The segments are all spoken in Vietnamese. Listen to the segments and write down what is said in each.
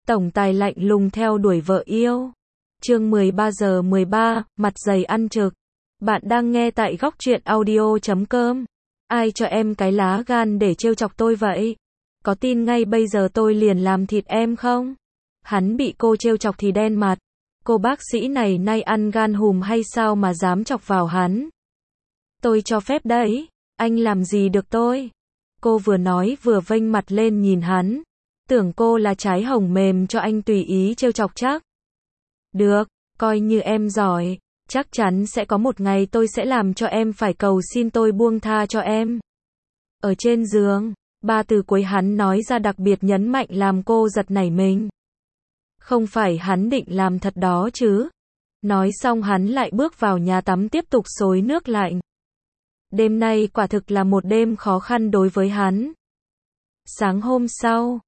Tổng tài lạnh lùng theo đuổi vợ yêu. Chương 13:13, mặt dày ăn trực. Bạn đang nghe tại góc truyện audio.com. Ai cho em cái lá gan để trêu chọc tôi vậy? Có tin ngay bây giờ tôi liền làm thịt em không? Hắn bị cô trêu chọc thì đen mặt. Cô bác sĩ này nay ăn gan hùm hay sao mà dám chọc vào hắn? Tôi cho phép đấy, anh làm gì được tôi? Cô vừa nói vừa vênh mặt lên nhìn hắn. Tưởng cô là trái hồng mềm cho anh tùy ý trêu chọc chắc. Được, coi như em giỏi, chắc chắn sẽ có một ngày tôi sẽ làm cho em phải cầu xin tôi buông tha cho em. Ở trên giường, ba từ cuối hắn nói ra đặc biệt nhấn mạnh làm cô giật nảy mình. Không phải hắn định làm thật đó chứ? Nói xong hắn lại bước vào nhà tắm tiếp tục xối nước lạnh. Đêm nay quả thực là một đêm khó khăn đối với hắn. Sáng hôm sau,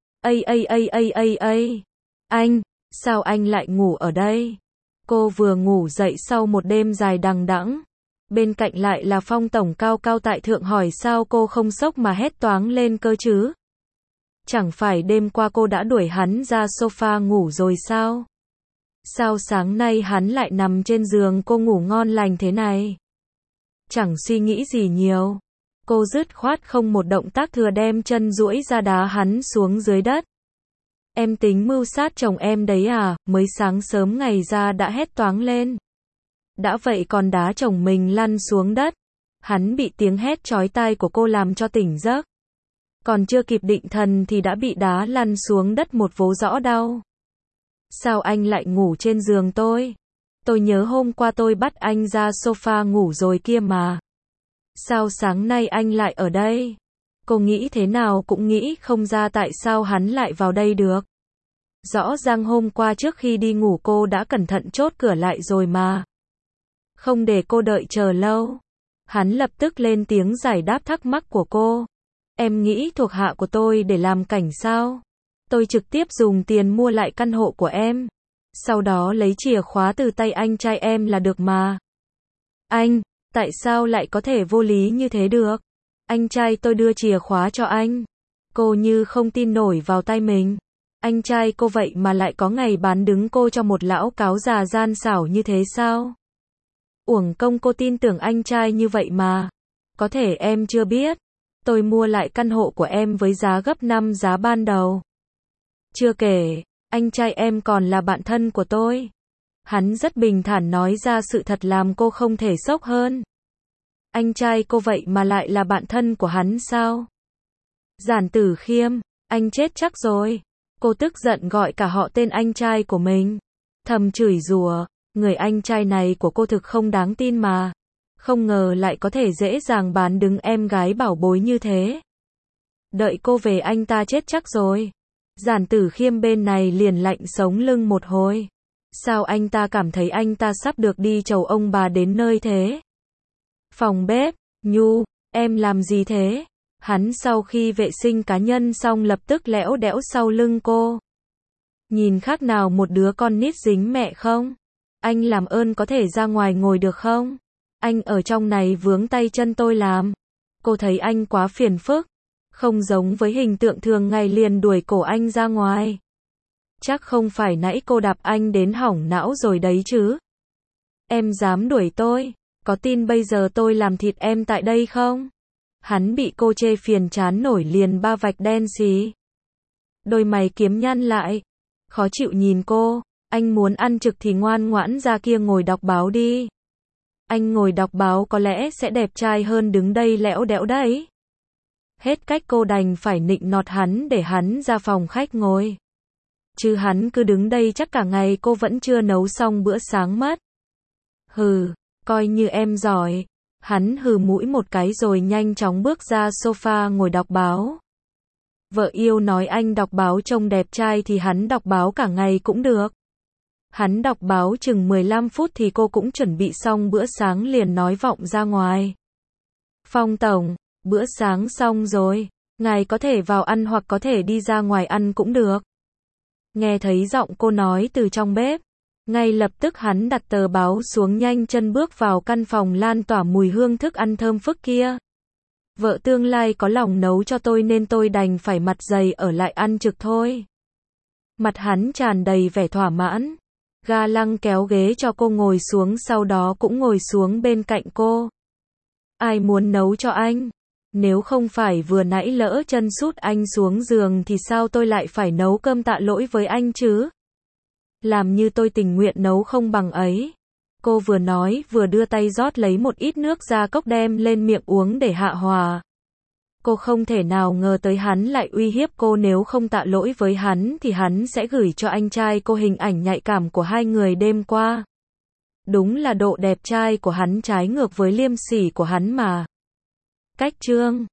anh, sao anh lại ngủ ở đây? Cô vừa ngủ dậy sau một đêm dài đằng đẵng. Bên cạnh lại là Phong tổng cao cao tại thượng hỏi sao cô không sốc mà hét toáng lên cơ chứ? Chẳng phải đêm qua cô đã đuổi hắn ra sofa ngủ rồi sao? Sao sáng nay hắn lại nằm trên giường cô ngủ ngon lành thế này? Chẳng suy nghĩ gì nhiều. Cô dứt khoát không một động tác thừa đem chân duỗi ra đá hắn xuống dưới đất. Em tính mưu sát chồng em đấy à? Mới sáng sớm ngày ra đã hét toáng lên. Đã vậy còn đá chồng mình lăn xuống đất. Hắn bị tiếng hét chói tai của cô làm cho tỉnh giấc. Còn chưa kịp định thần thì đã bị đá lăn xuống đất một vố rõ đau. Sao anh lại ngủ trên giường tôi? Tôi nhớ hôm qua tôi bắt anh ra sofa ngủ rồi kia mà. Sao sáng nay anh lại ở đây? Cô nghĩ thế nào cũng nghĩ không ra tại sao hắn lại vào đây được. Rõ ràng hôm qua trước khi đi ngủ cô đã cẩn thận chốt cửa lại rồi mà. Không để cô đợi chờ lâu. Hắn lập tức lên tiếng giải đáp thắc mắc của cô. Em nghĩ thuộc hạ của tôi để làm cảnh sao? Tôi trực tiếp dùng tiền mua lại căn hộ của em. Sau đó lấy chìa khóa từ tay anh trai em là được mà. Anh, tại sao lại có thể vô lý như thế được? Anh trai tôi đưa chìa khóa cho anh. Cô như không tin nổi vào tay mình. Anh trai cô vậy mà lại có ngày bán đứng cô cho một lão cáo già gian xảo như thế sao? Uổng công cô tin tưởng anh trai như vậy mà. Có thể em chưa biết. Tôi mua lại căn hộ của em với giá gấp 5 giá ban đầu. Chưa kể, anh trai em còn là bạn thân của tôi. Hắn rất bình thản nói ra sự thật làm cô không thể sốc hơn. Anh trai cô vậy mà lại là bạn thân của hắn sao? Giản Tử Khiêm, anh chết chắc rồi. Cô tức giận gọi cả họ tên anh trai của mình. Thầm chửi rủa, người anh trai này của cô thực không đáng tin mà. Không ngờ lại có thể dễ dàng bán đứng em gái bảo bối như thế. Đợi cô về anh ta chết chắc rồi. Giản Tử Khiêm bên này liền lạnh sống lưng một hồi. Sao anh ta cảm thấy anh ta sắp được đi chầu ông bà đến nơi thế? Phòng bếp, Nhu, em làm gì thế? Hắn sau khi vệ sinh cá nhân xong lập tức lẽo đẽo sau lưng cô. Nhìn khác nào một đứa con nít dính mẹ không? Anh làm ơn có thể ra ngoài ngồi được không? Anh ở trong này vướng tay chân tôi làm. Cô thấy anh quá phiền phức. Không giống với hình tượng thường ngày liền đuổi cổ anh ra ngoài. Chắc không phải nãy cô đạp anh đến hỏng não rồi đấy chứ? Em dám đuổi tôi? Có tin bây giờ tôi làm thịt em tại đây không? Hắn bị cô chê phiền chán nổi liền ba vạch đen xì. Đôi mày kiếm nhăn lại. Khó chịu nhìn cô. Anh muốn ăn trực thì ngoan ngoãn ra kia ngồi đọc báo đi. Anh ngồi đọc báo có lẽ sẽ đẹp trai hơn đứng đây lẽo đẽo đấy. Hết cách cô đành phải nịnh nọt hắn để hắn ra phòng khách ngồi. Chứ hắn cứ đứng đây chắc cả ngày cô vẫn chưa nấu xong bữa sáng mất. Hừ, coi như em giỏi. Hắn hừ mũi một cái rồi nhanh chóng bước ra sofa ngồi đọc báo. Vợ yêu nói anh đọc báo trông đẹp trai thì hắn đọc báo cả ngày cũng được. Hắn đọc báo chừng 15 phút thì cô cũng chuẩn bị xong bữa sáng liền nói vọng ra ngoài. Phong tổng, bữa sáng xong rồi, ngài có thể vào ăn hoặc có thể đi ra ngoài ăn cũng được. Nghe thấy giọng cô nói từ trong bếp, ngay lập tức hắn đặt tờ báo xuống nhanh chân bước vào căn phòng lan tỏa mùi hương thức ăn thơm phức kia. Vợ tương lai có lòng nấu cho tôi nên tôi đành phải mặt dày ở lại ăn trực thôi. Mặt hắn tràn đầy vẻ thỏa mãn. Ga Lăng kéo ghế cho cô ngồi xuống, sau đó cũng ngồi xuống bên cạnh cô. Ai muốn nấu cho anh? Nếu không phải vừa nãy lỡ chân sút anh xuống giường thì sao tôi lại phải nấu cơm tạ lỗi với anh chứ? Làm như tôi tình nguyện nấu không bằng ấy. Cô vừa nói vừa đưa tay rót lấy một ít nước ra cốc đem lên miệng uống để hạ hòa. Cô không thể nào ngờ tới hắn lại uy hiếp cô, nếu không tạ lỗi với hắn thì hắn sẽ gửi cho anh trai cô hình ảnh nhạy cảm của hai người đêm qua. Đúng là độ đẹp trai của hắn trái ngược với liêm sỉ của hắn mà. Cách chương